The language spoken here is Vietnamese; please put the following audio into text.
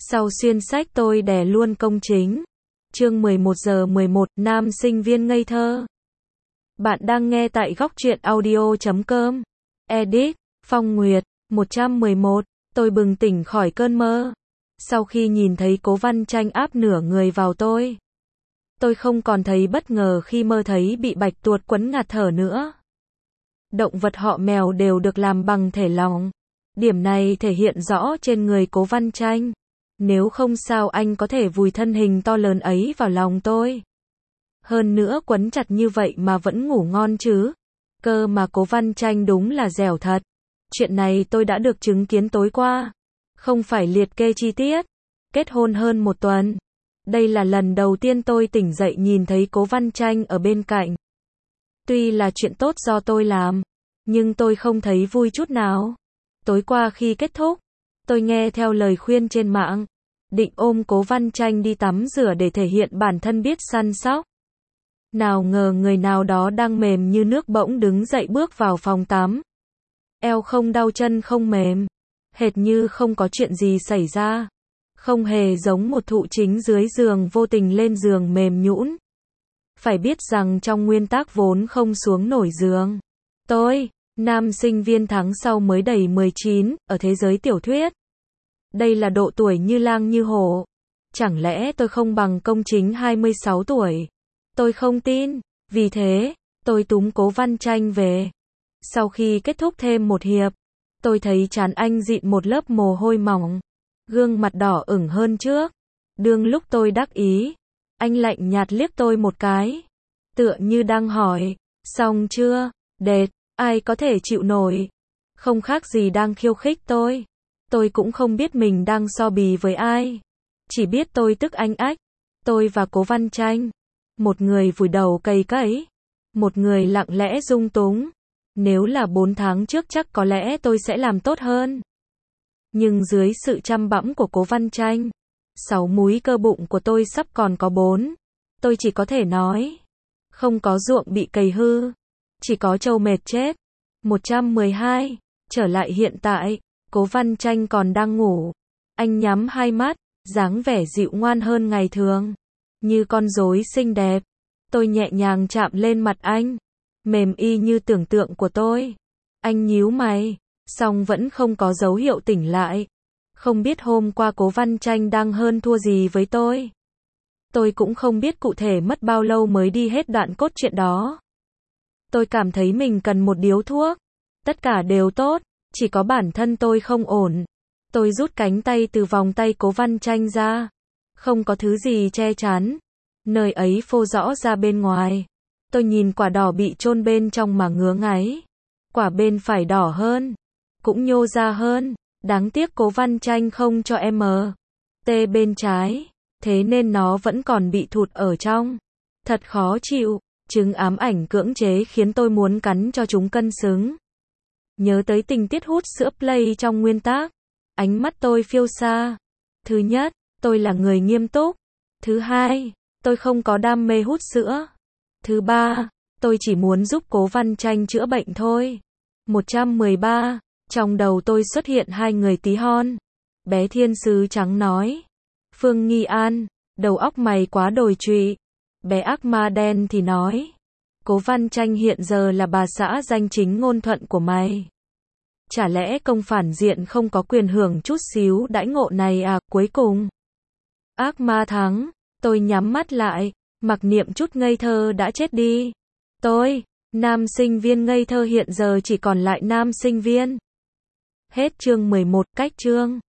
Sau xuyên sách tôi đè luôn công chính. Chương 11:11, nam sinh viên ngây thơ. Bạn đang nghe tại góc truyện audio.com. Edit, Phong Nguyệt, 111. Tôi bừng tỉnh khỏi cơn mơ. Sau khi nhìn thấy Cố Văn Tranh áp nửa người vào tôi không còn thấy bất ngờ khi mơ thấy bị bạch tuộc quấn ngạt thở nữa. Động vật họ mèo đều được làm bằng thể lòng. Điểm này thể hiện rõ trên người Cố Văn Tranh. Nếu không sao anh có thể vùi thân hình to lớn ấy vào lòng tôi. Hơn nữa quấn chặt như vậy mà vẫn ngủ ngon chứ. Cơ mà Cố Văn Tranh đúng là dẻo thật. Chuyện này tôi đã được chứng kiến tối qua. Không phải liệt kê chi tiết. Kết hôn hơn 1 tuần. Đây là lần đầu tiên tôi tỉnh dậy nhìn thấy Cố Văn Tranh ở bên cạnh. Tuy là chuyện tốt do tôi làm, nhưng tôi không thấy vui chút nào. Tối qua khi kết thúc, tôi nghe theo lời khuyên trên mạng, định ôm Cố Văn Tranh đi tắm rửa để thể hiện bản thân biết săn sóc. Nào ngờ người nào đó đang mềm như nước bỗng đứng dậy bước vào phòng tắm. Eo không đau chân không mềm, hệt như không có chuyện gì xảy ra. Không hề giống một thụ chính dưới giường vô tình lên giường mềm nhũn. Phải biết rằng trong nguyên tắc vốn không xuống nổi giường. Tôi, nam sinh viên tháng sau mới đầy 19, ở thế giới tiểu thuyết. Đây là độ tuổi như lang như hổ. Chẳng lẽ tôi không bằng công chính 26 tuổi? Tôi không tin. Vì thế, tôi túm Cố Văn Tranh về. Sau khi kết thúc thêm một hiệp, tôi thấy trán anh dịn một lớp mồ hôi mỏng. Gương mặt đỏ ửng hơn trước. Đương lúc tôi đắc ý, anh lạnh nhạt liếc tôi một cái. Tựa như đang hỏi, xong chưa? Đệt, ai có thể chịu nổi? Không khác gì đang khiêu khích tôi. Tôi cũng không biết mình đang so bì với ai. Chỉ biết tôi tức anh ách. Tôi và Cố Văn Tranh. Một người vùi đầu cày cấy. Một người lặng lẽ dung túng. Nếu là 4 tháng trước chắc có lẽ tôi sẽ làm tốt hơn. Nhưng dưới sự chăm bẵm của Cố Văn Tranh, 6 múi cơ bụng của tôi sắp còn có 4. Tôi chỉ có thể nói, không có ruộng bị cày hư, chỉ có trâu mệt chết. 112. Trở lại hiện tại, Cố Văn Tranh còn đang ngủ. Anh nhắm hai mắt, dáng vẻ dịu ngoan hơn ngày thường, như con rối xinh đẹp. Tôi nhẹ nhàng chạm lên mặt anh, mềm y như tưởng tượng của tôi. Anh nhíu mày, song vẫn không có dấu hiệu tỉnh lại. Không biết hôm qua Cố Văn Tranh đang hơn thua gì với tôi. Tôi cũng không biết cụ thể mất bao lâu mới đi hết đoạn cốt truyện đó. Tôi cảm thấy mình cần một điếu thuốc. Tất cả đều tốt, chỉ có bản thân tôi không ổn. Tôi rút cánh tay từ vòng tay Cố Văn Tranh ra. Không có thứ gì che chắn. Nơi ấy phô rõ ra bên ngoài. Tôi nhìn quả đỏ bị chôn bên trong mà ngứa ngáy. Quả bên phải đỏ hơn, cũng nhô ra hơn. Đáng tiếc Cố Văn Tranh không cho em tê bên trái, thế nên nó vẫn còn bị thụt ở trong. Thật khó chịu, chứng ám ảnh cưỡng chế khiến tôi muốn cắn cho chúng cân xứng. Nhớ tới tình tiết hút sữa play trong nguyên tắc, ánh mắt tôi phiêu xa. Thứ nhất, tôi là người nghiêm túc. Thứ hai, tôi không có đam mê hút sữa. Thứ ba, tôi chỉ muốn giúp Cố Văn Tranh chữa bệnh thôi. 113. Trong đầu tôi xuất hiện 2 người tí hon. Bé thiên sứ trắng nói, Phương Nghi An, đầu óc mày quá đồi trụy. Bé ác ma đen thì nói, Cố Văn Tranh hiện giờ là bà xã danh chính ngôn thuận của mày. Chả lẽ công phản diện không có quyền hưởng chút xíu đãi ngộ này à? Cuối cùng, ác ma thắng. Tôi nhắm mắt lại, mặc niệm chút ngây thơ đã chết đi. Tôi, nam sinh viên ngây thơ hiện giờ chỉ còn lại nam sinh viên. Hết chương 11, cách chương